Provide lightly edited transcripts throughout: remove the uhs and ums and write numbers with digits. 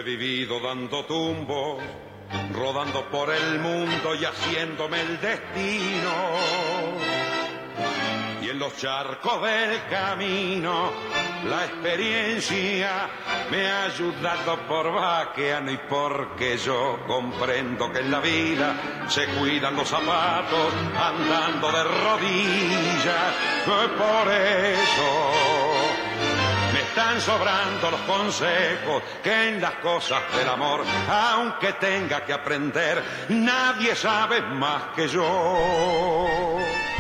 vivido dando tumbos, rodando por el mundo y haciéndome el destino. Y en los charcos del camino, la experiencia me ha ayudado por vaqueano y porque yo comprendo que en la vida se cuidan los zapatos andando de rodillas. Por eso me están sobrando los consejos que en las cosas del amor, aunque tenga que aprender, nadie sabe más que yo.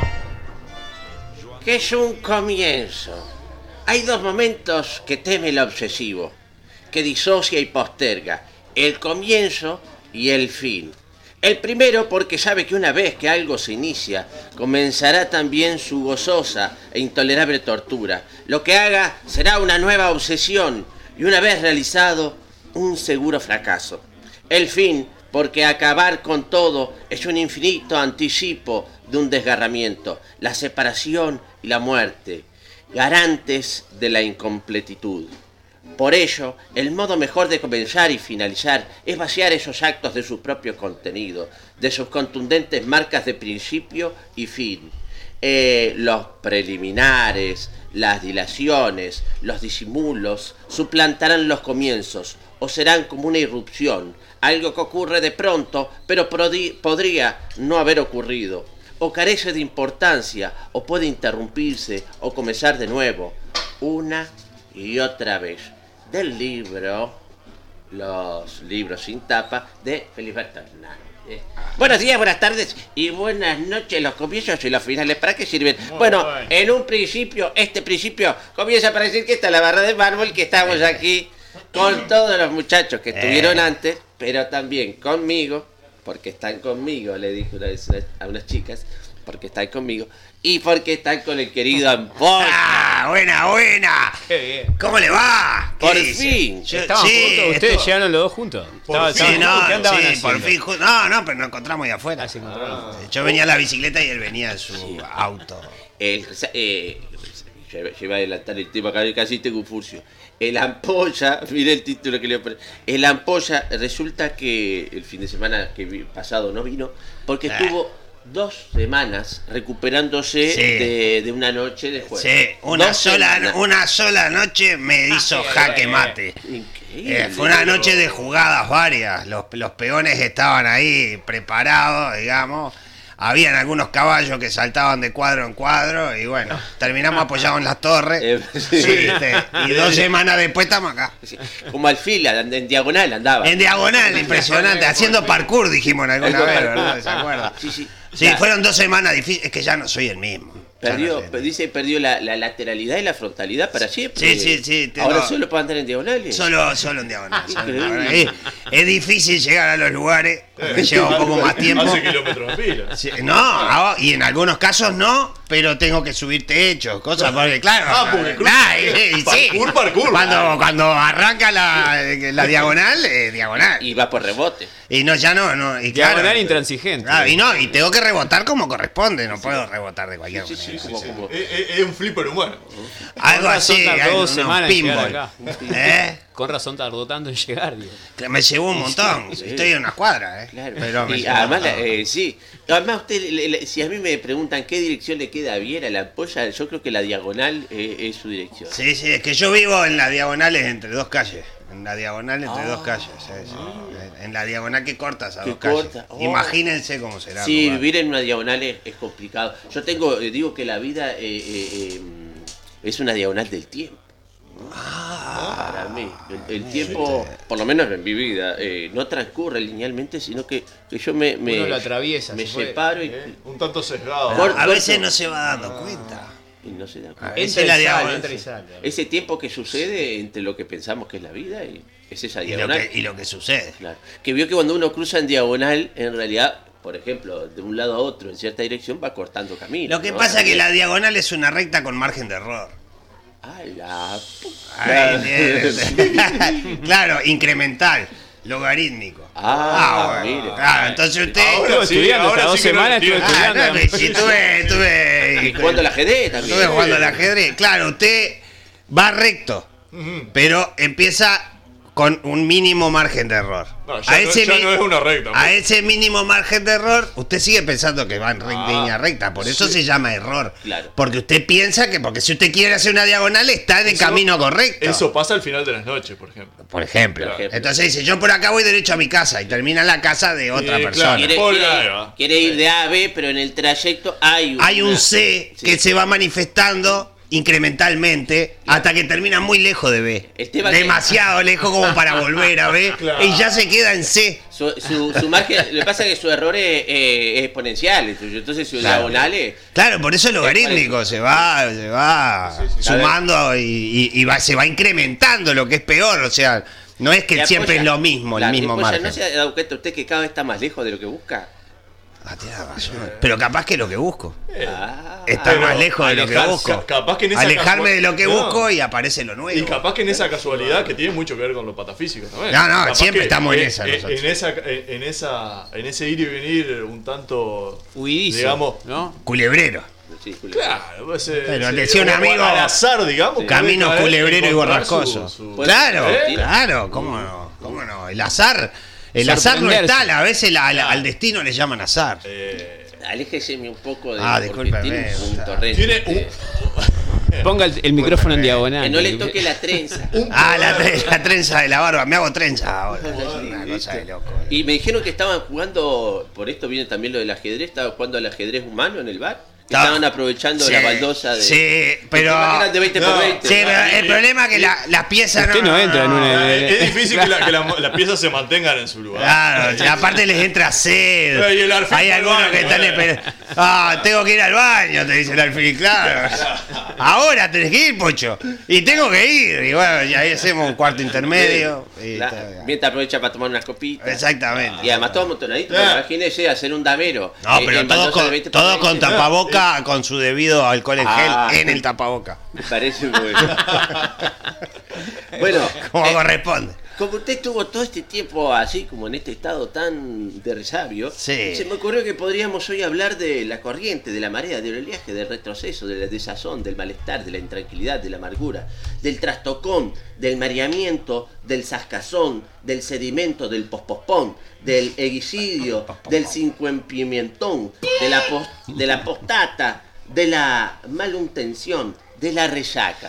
¿Qué es un comienzo? Hay dos momentos que teme el obsesivo, que disocia y posterga: el comienzo y el fin. El primero porque sabe que una vez que algo se inicia, comenzará también su gozosa e intolerable tortura. Lo que haga será una nueva obsesión y una vez realizado, un seguro fracaso. El fin porque acabar con todo es un infinito anticipo de un desgarramiento, la separación y la muerte, garantes de la incompletitud. Por ello, el modo mejor de comenzar y finalizar es vaciar esos actos de su propio contenido, de sus contundentes marcas de principio y fin. Los preliminares, las dilaciones, los disimulos suplantarán los comienzos o serán como una irrupción, algo que ocurre de pronto, pero podría no haber ocurrido, o carece de importancia, o puede interrumpirse o comenzar de nuevo, una y otra vez. Del libro Los libros sin tapa, de Feliberto Hernández. Buenos días, buenas tardes y buenas noches. Los comienzos y los finales, ¿para qué sirven? Bueno, en un principio, este principio comienza para decir que está la barra de mármol, que estamos aquí con todos los muchachos que estuvieron antes, pero también conmigo, porque están conmigo, le dije una vez a unas chicas, porque están conmigo, y porque están con el querido Ampolla. ¡Ah, buena! ¡Qué bien! ¿Cómo le va? Por fin. ¿Estaban juntos? ¿Ustedes llegaron los dos juntos? Por fin. No, pero nos encontramos ahí afuera. Ah, se encontraron. Yo venía en la bicicleta y él venía en su auto. Lleva a adelantar el tema, casi tengo un furcio. El Ampolla, mire el título que le pone. El Ampolla, resulta que el fin de semana pasado no vino porque estuvo 2 semanas recuperándose de una noche de juego. Sí, una sola noche me hizo jaque mate. Increíble. Fue una noche de jugadas varias. Los peones estaban ahí preparados, digamos. Habían algunos caballos que saltaban de cuadro en cuadro y bueno, terminamos apoyados en las torres. Y 2 semanas después estamos acá. Como alfil, en diagonal andaba. En diagonal, impresionante. Haciendo parkour, dijimos alguna vez, ¿verdad? ¿Se acuerda? Sí. Sí, fueron 2 semanas difíciles. Es que ya no soy el mismo. Perdió la lateralidad y la frontalidad para siempre. Sí. Ahora solo para andar en diagonales. Solo en diagonal. Es difícil llegar a los lugares. Me lleva un poco más tiempo. Hace kilómetros en pila. Sí, no, y en algunos casos no, pero tengo que subir techos, cosas, porque claro. Parkour. Cuando arranca la diagonal, diagonal. Y va por rebote. Y ya no. Y Diagonal claro, intransigente. Claro, y tengo que rebotar como corresponde, no puedo rebotar de cualquier manera. Como... Es un flipper humano. Algo así, tardó 2 semanas en llegar pinball. acá. Con razón tardó tanto en llegar, digo. Me llevó un montón. Estoy en unas cuadras, Claro. Pero y además, sí. Además, usted, si a mí me preguntan qué dirección le queda bien a la Ampolla, yo creo que la diagonal es su dirección. Sí, es que yo vivo en las diagonales entre 2 calles. En la diagonal entre 2 calles. En la diagonal que cortas a 2 calles. Imagínense cómo será. Sí, vivir en una diagonal es complicado. Yo digo que la vida es una diagonal del tiempo. Para mí, el tiempo, por lo menos en mi vida, no transcurre linealmente, sino que yo uno lo atraviesa, me separo y Un tanto sesgado. A veces no se va dando cuenta. y no se da cuenta. Entra y sale. Ese tiempo que sucede entre lo que pensamos que es la vida y es esa diagonal. Y lo que sucede. Claro. Que vio que cuando uno cruza en diagonal, en realidad, por ejemplo, de un lado a otro en cierta dirección va cortando camino. Lo que pasa es que la diagonal es una recta con margen de error. Claro, incremental, logarítmico. Bueno. Mire. Claro, entonces usted Estuve estudiando estas 2 semanas, estuve estudiando. Estuve Y jugando al ajedrez también. Estuve jugando al ajedrez. Claro, usted va recto, pero empieza con un mínimo margen de error. No, ya no es una recta. A ese mínimo margen de error, usted sigue pensando que va en línea recta. Por eso se llama error. Claro. Porque usted piensa que porque si usted quiere hacer una diagonal está en el camino correcto. Eso pasa al final de las noches, por ejemplo. Por ejemplo. Entonces dice, yo por acá voy derecho a mi casa y termina en la casa de otra persona. Quiere ir de A a B, pero en el trayecto hay un C que se va manifestando incrementalmente hasta que termina muy lejos de B. Demasiado lejos como para volver a B. Claro. Y ya se queda en C. Su margen, lo que pasa es que su error es exponencial, entonces su diagonal es... Claro, por eso el logarítmico se va sumando y se va incrementando, lo que es peor, o sea, no es que siempre es lo mismo, el mismo margen. ¿No se ha dado cuenta usted que cada vez está más lejos de lo que busca? Tiene razón. Pero capaz que lo que busco. Está más lejos de lo que busco. Capaz que en esa alejarme de lo que busco y aparece lo nuevo. Y capaz que en esa casualidad que tiene mucho que ver con lo patafísico también. No, siempre estamos en esa. En ese ir y venir un tanto, huidizo, digamos, ¿no? Culebrero. Sí, claro, pero decía un amigo al azar, digamos, camino culebrero y borrascoso. Claro, ¿cómo no? El azar no está, a veces al destino le llaman azar. Aléjese un poco de discúlpeme. Ponga el micrófono en diagonal. Que no le toque la trenza. La trenza de la barba. Me hago trenza ahora. Una cosa de loco. Y me dijeron que estaban jugando, por esto viene también lo del ajedrez, estaban jugando al ajedrez humano en el bar. Estaban aprovechando la baldosa de... Sí, pero... de 20 por 20. Sí, pero el problema es que las piezas usted no entra en una... Es difícil que las piezas se mantengan en su lugar. Claro, y aparte les entra sed. Hay algunos que están esperando. Tengo que ir al baño, te dice el alfil, claro. Ahora tenés que ir, Pocho. Y tengo que ir. Y bueno, y ahí hacemos un cuarto intermedio. Mientras aprovecha para tomar unas copitas. Exactamente. Y además todo amontonadito. Imagínese hacer un damero. No, pero todo con tapabocas. Con su debido alcohol en gel en el tapaboca. Me parece bueno. Bueno, como corresponde. Como usted estuvo todo este tiempo así, como en este estado tan de resabio, se me ocurrió que podríamos hoy hablar de la corriente, de la marea, del oleaje, del retroceso, de la desazón, del malestar, de la intranquilidad, de la amargura, del trastocón, del mareamiento, del zascazón, del sedimento, del pospospón, del eguicidio, del cincuempimentón, de la postata, de la malintención, de la resaca.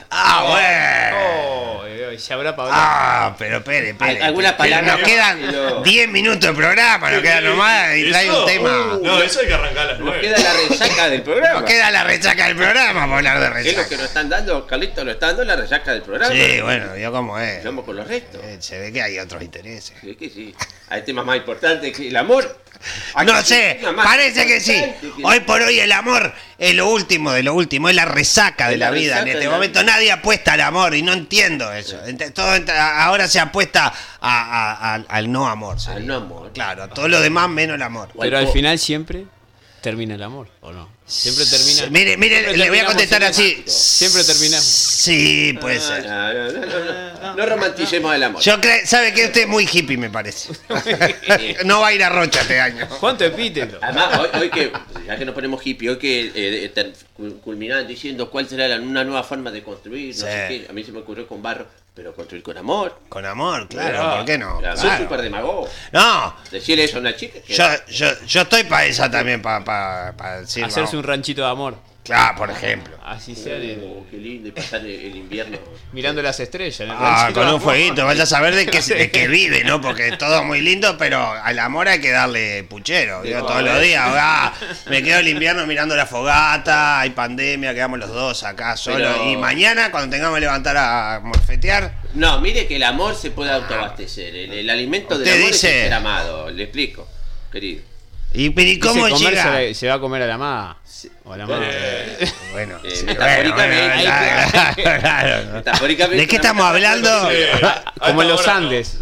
Bueno. Se habrá pagado. Pero espere. ¿Alguna palabra? Nos quedan 10 minutos de programa, nos queda nomás y trae un tema. No, eso hay que arrancar a las 9. Nos queda la resaca del programa. Nos queda la resaca del programa para hablar de resaca. ¿Qué es lo que nos están dando? Carlitos lo está dando la resaca del programa. Sí, bueno, yo como es. Vamos con los restos. Se ve que hay otros intereses. Sí, que sí. Hay temas más importantes que el amor. No sé, parece que sí. Hoy por hoy el amor es lo último de lo último, es la resaca de la vida. En este momento nadie apuesta al amor y no entiendo eso. Ahora se apuesta al no amor. Al no amor. Claro, a todo lo demás menos el amor. Pero al final siempre termina el amor, ¿o no? Siempre termina. Mire, le voy a contestar así. Siempre terminamos. Sí, puede ser. No romanticemos el amor. ¿Sabe que usted es muy hippie, me parece? No va a ir a Rocha este año. ¿Cuánto epíteto? Además, hoy que, ya que nos ponemos hippie, hoy que culminaban diciendo cuál será una nueva forma de construir, no sé qué. A mí se me ocurrió con barro, pero construir con amor. Con amor, claro, ¿por qué no? Claro. Soy súper demagogo. No. Decirle eso a una chica. Yo estoy para esa también, para decir. Hacerse un ranchito de amor. Claro, por ejemplo. Así sea. Qué lindo, y pasar el invierno. Mirando las estrellas. En el con un fueguito, vaya a saber de qué vive, ¿no? Porque es todo muy lindo, pero al amor hay que darle puchero. Digo, todos los días. Me quedo el invierno mirando la fogata, hay pandemia, quedamos los dos acá solos. Pero... Y mañana, cuando tengamos que levantar a morfetear. No, mire que el amor se puede autoabastecer. El alimento del amor es ser amado. Le explico, querido. ¿Y cómo llega? Se va a comer a la amada. O a la amada. Bueno, metafóricamente. Metafóricamente. ¿De qué estamos hablando? Como en los Andes.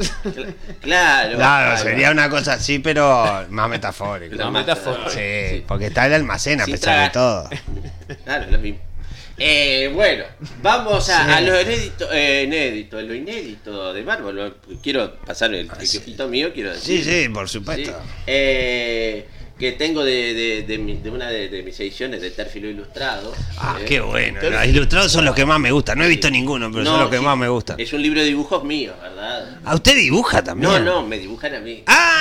Claro, sería una cosa así, pero más metafórico. Sí, porque está el almacén a pesar de todo. Claro, lo mismo. Bueno, vamos a lo inédito de Bárbaro. Quiero pasar el quejito mío, quiero decir. Sí, por supuesto. Sí. que tengo de una de mis ediciones de Térfilo Ilustrado. Qué bueno. Los ilustrados son los que más me gustan. No he visto ninguno, pero son los que más me gustan. Es un libro de dibujos míos, ¿verdad? ¿Usted dibuja también? No, me dibujan a mí.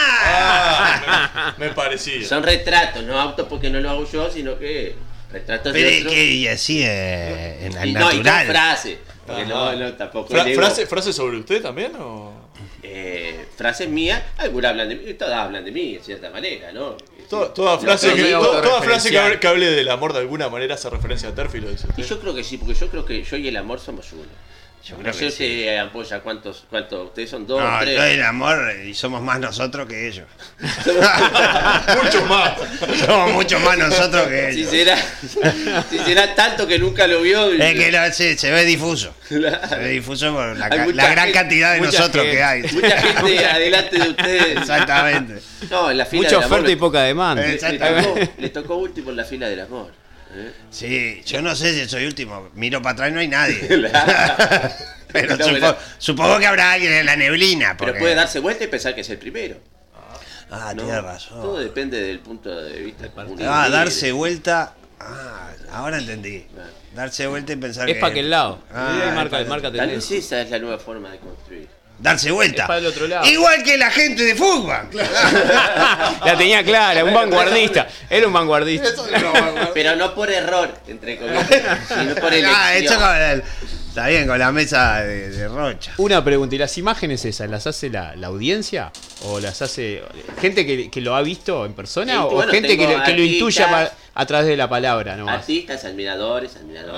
Me parecía. Son retratos, no autos porque no lo hago yo, sino que retratos de otros. Y así en el No, y con natural. frases. Porque no, tampoco. ¿Frase sobre usted también o...? Frases mías, algunas hablan de mí, todas hablan de mí, en cierta manera, ¿no? Toda frase que hable del amor de alguna manera hace referencia a Térfilo, dice usted. Y yo creo que sí, porque yo creo que yo y el amor somos uno. Yo creo No que sé sí. si Ampolla, ¿cuántos? Ustedes son dos, No, tres. yo y el amor, y somos más nosotros que ellos. Mucho más. Somos mucho más nosotros que ellos. Si será tanto que nunca lo vio. Es que se ve difuso. Claro. Se ve difuso por la Hay mucha gran gente, cantidad de mucha nosotros gente. que hay. Mucha gente adelante de ustedes. Exactamente. No, en la fila Mucha del amor oferta y poca demanda. le tocó último en la fila del amor. Sí, yo no sé si soy último. Miro para atrás y no hay nadie. Pero No, supongo que habrá alguien en la neblina. Pero porque- puede darse vuelta y pensar que es el primero. Ah, ¿no? tiene Todo razón. depende del punto de vista. Darse vuelta. Ahora entendí. Darse vuelta y pensar Es que... para aquel lado. Marca Tal tendencia. vez esa es la nueva forma de construir. Darse vuelta. Es para el otro lado. Igual que la gente de fútbol. La tenía clara, un vanguardista. Era un vanguardista. Pero no por error, entre comillas, sino por elección. Hecho con está bien, con la mesa de Rocha. Una pregunta, ¿y las imágenes esas las hace la audiencia? ¿O las hace gente que lo ha visto en persona? Sí, ¿O bueno, gente tengo que lo intuya artistas, a través de la palabra nomás? Artistas, admiradores.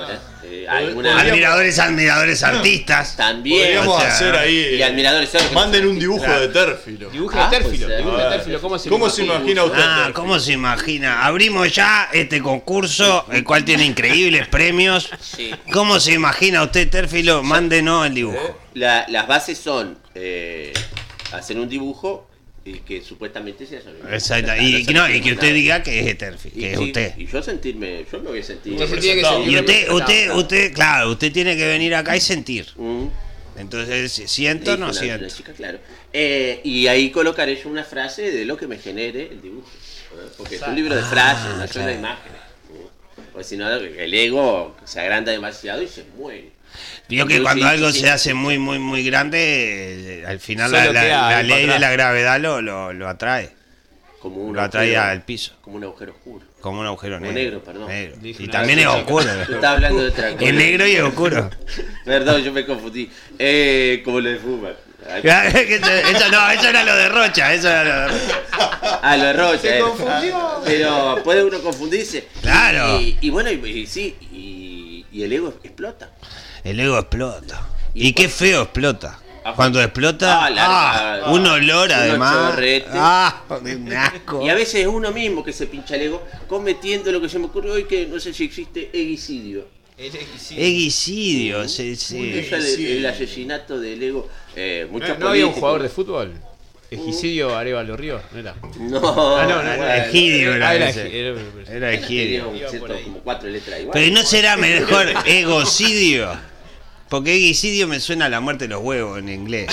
Admiradores, artistas. También. Podríamos hacer ahí. Y admiradores. Manden un dibujo de Térfilo. Dibujo de Térfilo. pues, Dibujo de a ver. Térfilo. ¿Cómo se ¿Cómo se imagina usted? Térfilo? ¿Cómo se imagina? Abrimos ya este concurso, el cual tiene increíbles premios. Sí. ¿Cómo se imagina usted, Térfilo? Mándenos el dibujo. Las bases son hacer un dibujo y que supuestamente sea sobre mí. Exacto. Y que usted diga que es Térfilo, que es sí, usted. Y yo me voy a sentir. Usted se tiene que sentir Y representado. usted tiene que venir acá y sentir. Mm. Entonces, ¿siento o Dijo no una siento? chica, claro. Y ahí colocaré yo una frase de lo que me genere el dibujo. Porque es un libro de frases, no es una imagen. Porque si no, el ego se agranda demasiado y se muere. Digo que Sí, cuando sí, algo sí. se hace muy, muy, muy grande, al final Solo la queda ahí ley para de la atrás. gravedad lo atrae. Como un Lo atrae agujero- al piso. Como un agujero oscuro. Como un agujero Como negro. negro, perdón. Dije Y una también vez es que oscuro. Yo estaba hablando de otra cosa. Es negro y es oscuro. Perdón, yo me confundí. Como lo de fútbol. Eso era lo de Rocha. Eso era lo de Rocha. Lo de Rocha. Se confundió. Pero puede uno confundirse. Claro. Y bueno, y el ego explota. El ego explota. Y qué feo explota. Ah, Cuando explota, un olor además. chorrete. Un asco. Y a veces es uno mismo que se pincha el ego cometiendo lo que se me ocurrió hoy, que no sé si existe eguicidio. Eguicidio, Es sí. el asesinato del ego. Muchos ¿No había un políticos- jugador de fútbol? Egicidio Arevalo Ríos, ¿no era? No, no, Egidio era era ese. Era Era egidio. Tenía como 4 letras igual. Pero ¿y no será mejor egocidio? Porque egicidio me suena a la muerte de los huevos en inglés.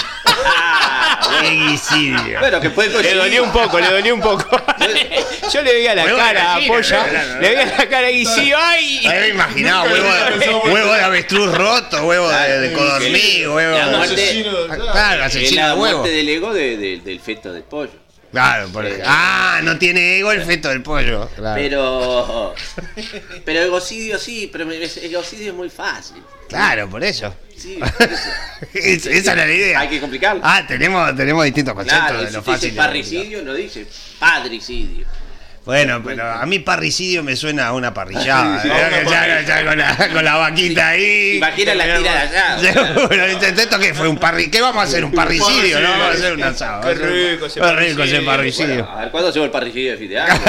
Egicidio. Bueno, que puede Le coincidir. dolió un poco. Yo le veía la Huevo cara a de Polla, gallina, claro. le veía la cara y sí, ¡ay! Ahí me imaginaba huevo de avestruz roto, huevo de codorniz, huevo La de... muerte- Asesino, Claro, Es asesino la de huevo. muerte del ego del feto del pollo. Claro, no tiene ego el feto del pollo. Claro. Pero egocidio sí, pero egocidio es muy fácil. Claro, por eso. Sí, por eso. Esa era la idea. Hay que complicarlo. Tenemos distintos conceptos Claro, de y lo si dice fácil. parricidio, no dice padricidio. Bueno, pero a mí parricidio me suena a una parrillada. Ya con la vaquita ahí. Imagina la tira de allá. Seguro. ¿Esto qué fue? ¿Qué vamos a hacer? ¿Un parricidio? No, vamos a hacer un asado. Qué rico ese Qué rico ese Bueno, parricidio. a ver, ¿cuándo hacemos el parricidio de fin de año?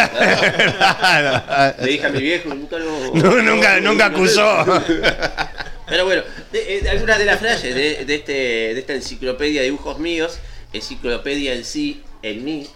Claro. Le dije a mi viejo, nunca lo... Nunca acusó. Pero bueno, algunas de las frases de esta enciclopedia de dibujos míos, enciclopedia en sí, en mí,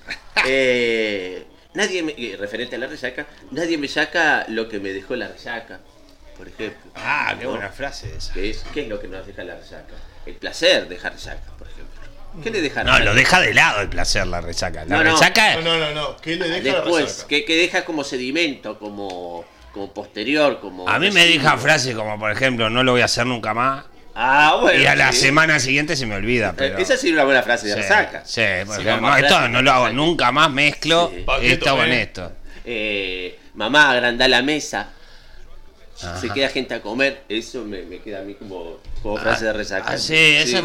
referente a la resaca, nadie me saca lo que me dejó la resaca, por ejemplo. Qué buena frase esa. ¿Qué es lo que nos deja la resaca? El placer dejar resaca, por ejemplo. ¿Qué le deja? No, lo deja de lado el placer, la resaca. La resaca... No. ¿Qué le deja después, la resaca? que deja como sedimento, como posterior, como... A mí me deja frases como, por ejemplo, no lo voy a hacer nunca más. Bueno. Y a la semana siguiente se me olvida. Pero... Esa sí es una buena frase de resaca. Sí, porque esto no lo hago nunca más, mezclo esto con esto. Mamá, agrandá la mesa. Ajá. Se queda gente a comer. Eso me queda a mí como frase de resaca. Sí, eso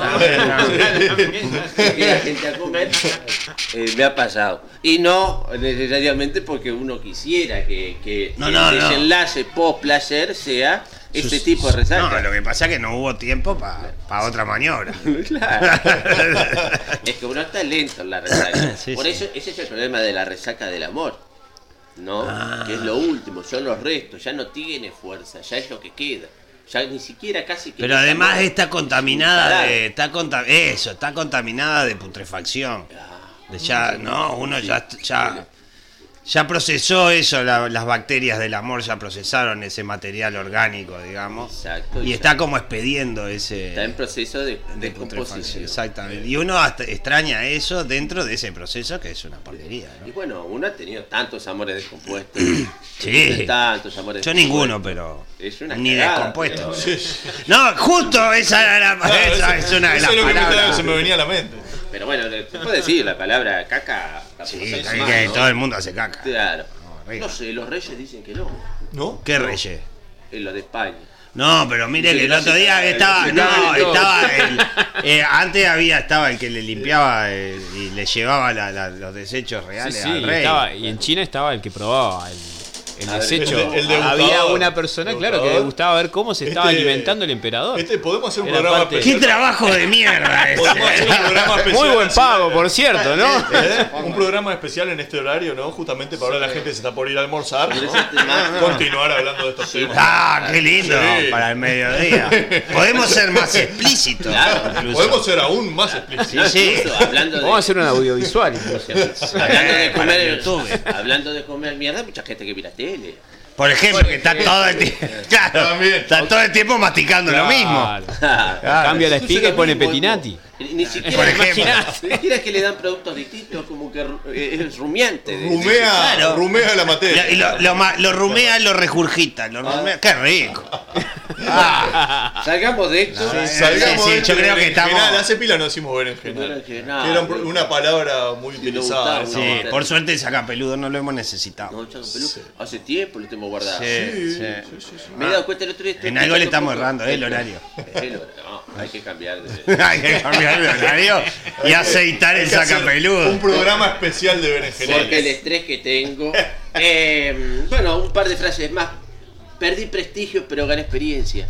se queda gente a comer. Me ha pasado. Y no necesariamente porque uno quisiera que el desenlace post-placer sea este tipo de resaca. No, lo que pasa es que no hubo tiempo para otra maniobra. Claro. Es que uno está lento en la resaca. Por eso ese es el problema de la resaca del amor. ¿No? Que es lo último, son los restos, ya no tiene fuerza, ya es lo que queda. Ya ni siquiera casi que... Pero además está contaminada está contaminada de putrefacción. Uno ya procesó eso, las bacterias del amor ya procesaron ese material orgánico, digamos. Exacto. Y está como expediendo ese... Está en proceso de descomposición. Exactamente. Y uno hasta extraña eso dentro de ese proceso que es una porquería, ¿no? Y bueno, uno ha tenido tantos amores descompuestos. Sí. Tantos amores yo ninguno, pero... ni descompuesto. Sí. No, justo esa era esa es una de las palabras que se me venía a la mente. Pero bueno, se puede decir la palabra caca. Sí, que todo el mundo hace caca. Claro. No sé, los reyes dicen que no. ¿No? ¿Qué reyes? En lo de España. No, pero mire que el otro día estaba antes estaba el que le limpiaba y le llevaba los desechos reales al rey. Y en China estaba el que probaba el desecho. Había una persona, claro, que le gustaba ver cómo se estaba alimentando el emperador. Podemos hacer un programa especial. ¡Qué trabajo de mierda! Podemos hacer un programa especial. Muy buen pago, por cierto, ¿no? Un programa especial en este horario, ¿no? Justamente para ahora la gente se está por ir a almorzar, ¿no? Continuar hablando de estos temas. ¡Ah, qué lindo! Para el mediodía. Podemos ser más explícitos. Claro, podemos ser aún más explícitos. Sí. Vamos a hacer un audiovisual. Hablando de comer mierda, mucha gente que mira tele. Por ejemplo, que está todo el tiempo. Claro, está todo el tiempo masticando lo mismo. Cambia la espiga y pone Petinati. Ni siquiera es que le dan productos distintos, como que es rumiante. Rumea la materia. Y lo rumea, lo regurgita. ¡Qué rico! Salgamos de esto. Sí, yo creo que estamos... Hace pila no decimos berenjenal. Que era una palabra muy utilizada. Sí, por suerte el sacapeludo no lo hemos necesitado. No, sacapeludo. Hace tiempo lo tenemos guardado. Sí. Me he dado cuenta el otro día. En algo le estamos errando, el horario. Hay que cambiar hay que cambiar el horario y aceitar el sacapeludo. Un programa especial de berenjenales. Porque el estrés que tengo. Bueno, un par de frases más. Perdí prestigio, pero gané experiencia.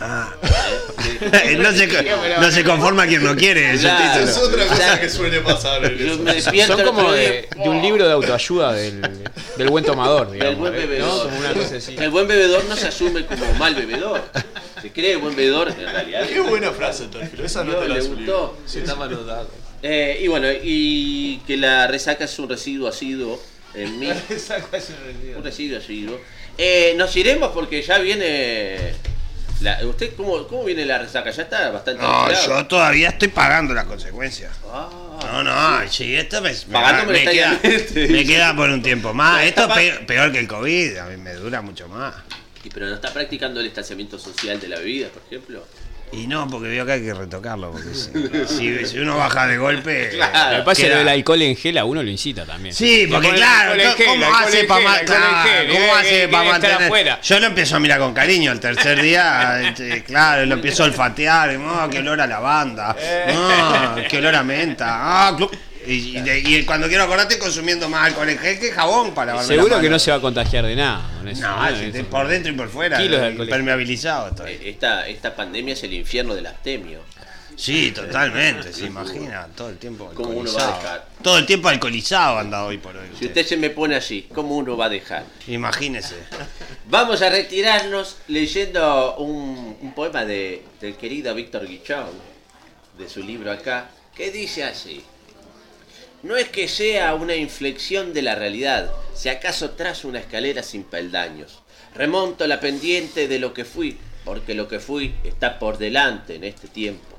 No se conforma quien no quiere. Claro, es otra cosa que suele pasar. Son como de un libro de autoayuda del buen tomador, digamos. El buen bebedor. ¿No? Como una cosa así. El buen bebedor no se asume como mal bebedor. Se cree buen bebedor en realidad. Qué buena frase, Torfilo. Esa no te la gustó. Sí, está mal notado. Y bueno, y que la resaca es un residuo ácido en mí. La resaca es un residuo ácido. Nos iremos porque ya viene... ¿Usted cómo viene la resaca? Ya está bastante... No, yo todavía estoy pagando las consecuencias. Sí, esto me queda por un tiempo más. Esto es peor que el COVID, a mí me dura mucho más. ¿Pero no está practicando el distanciamiento social de la bebida, por ejemplo? Y no, porque veo que hay que retocarlo. Porque si uno baja de golpe. Claro. Lo que pasa es que el alcohol en gel a uno lo incita también. Sí, porque claro, ¿cómo hace para mantener? Yo lo empiezo a mirar con cariño el tercer día. Claro, lo empiezo a olfatear. Qué olor a lavanda. Qué olor a menta. Y cuando quiero acordarte consumiendo más alcohol en gel que jabón para lavarme seguro la mano. que no se va a contagiar de nada. Por dentro y por fuera. Impermeabilizado estoy. Esta pandemia es el infierno del abstemio. Sí, totalmente, se imagina, todo el tiempo alcoholizado. ¿Cómo uno va a dejar? Todo el tiempo alcoholizado anda hoy por hoy. Si usted se me pone así, ¿cómo uno va a dejar? Imagínese. Vamos a retirarnos leyendo un poema del querido Víctor Guichón, de su libro acá, que dice así. No es que sea una inflexión de la realidad, si acaso trazo una escalera sin peldaños. Remonto la pendiente de lo que fui, porque lo que fui está por delante en este tiempo.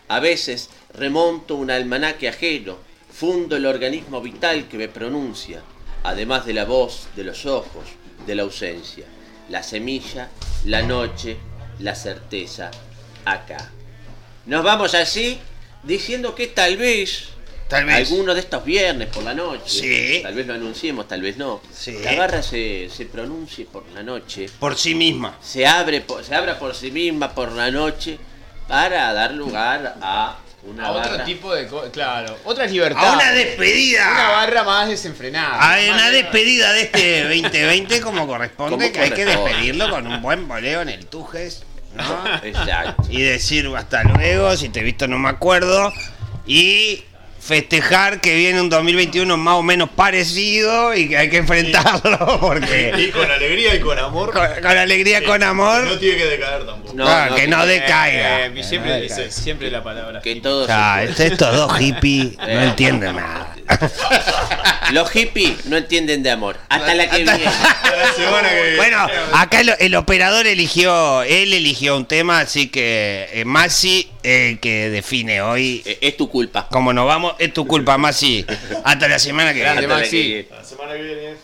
A veces remonto un almanaque ajeno, fundo el organismo vital que me pronuncia, además de la voz, de los ojos, de la ausencia, la semilla, la noche, la certeza, acá. Nos vamos así diciendo que tal vez alguno de estos viernes por la noche, sí, tal vez lo anunciemos, tal vez no, sí, la barra se pronuncie por la noche. Por sí misma. Se abra por sí misma por la noche para dar lugar a una barra. Otro tipo de claro, otra libertad. A una despedida. Una barra más desenfrenada. A una despedida de este 2020 como corresponde, que hay que despedirlo con un buen boleo en el Tujes, ¿no? Exacto. Y decir hasta luego, si te he visto no me acuerdo. Y festejar que viene un 2021 más o menos parecido y que hay que enfrentarlo porque... Y con alegría y con amor. Con alegría y con amor. No tiene que decaer tampoco. No, que no decaiga. Siempre la palabra. Que todos. Estos dos hippies no entienden nada. Los hippies no entienden de amor. Hasta la que viene. La semana que viene. Bueno, acá el operador eligió un tema, así que Masi, que define hoy. Es tu culpa. Como nos vamos, es tu culpa, Masi. Hasta la semana que viene. Hasta la que viene. La semana que viene.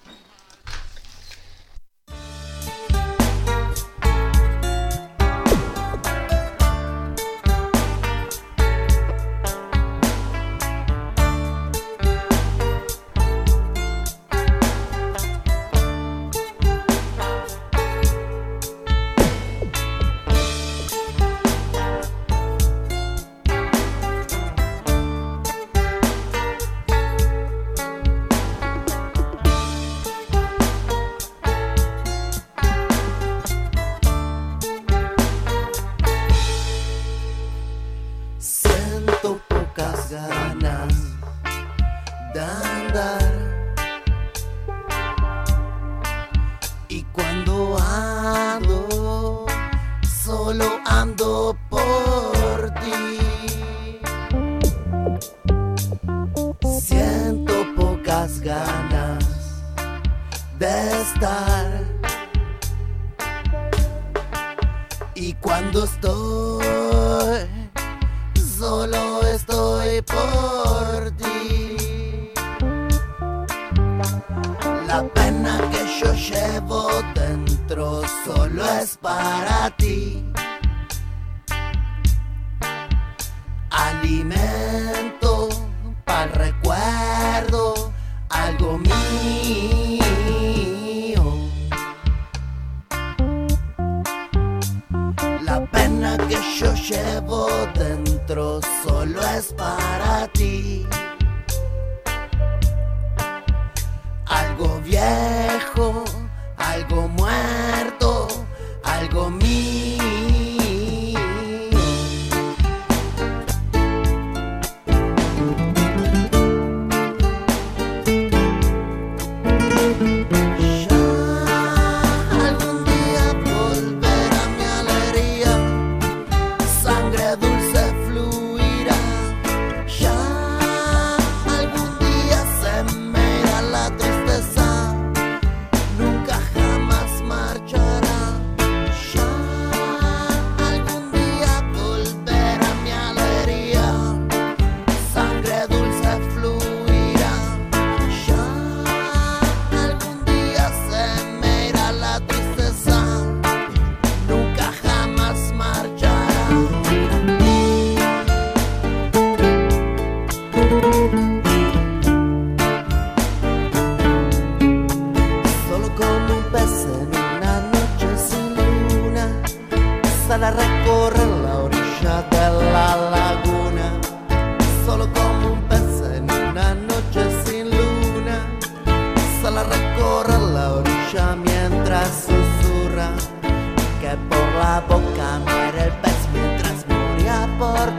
Siento pocas ganas de andar, y cuando ando, solo ando por ti. Siento pocas ganas de estar, y cuando estoy, solo estoy por ti. La pena que yo llevo dentro solo es para ti. Alimento para el recuerdo, algo mío. La pena que yo llevo dentro solo es para ti. Algo viejo, algo muerto, algo mío. Algún día volverá mi alegría, sangre dulce fluirá. Ya algún día se me irá la tristeza, nunca jamás marchará. Ya algún día volverá mi alegría, sangre dulce fluirá. Ya algún día se me irá la tristeza, nunca jamás marchará. Solo como un pez en una noche sin luna, sale a recorrer la orilla de la laguna. Solo como un pez en una noche sin luna, sale a recorrer la orilla mientras susurra que por la boca muere el pez mientras moría por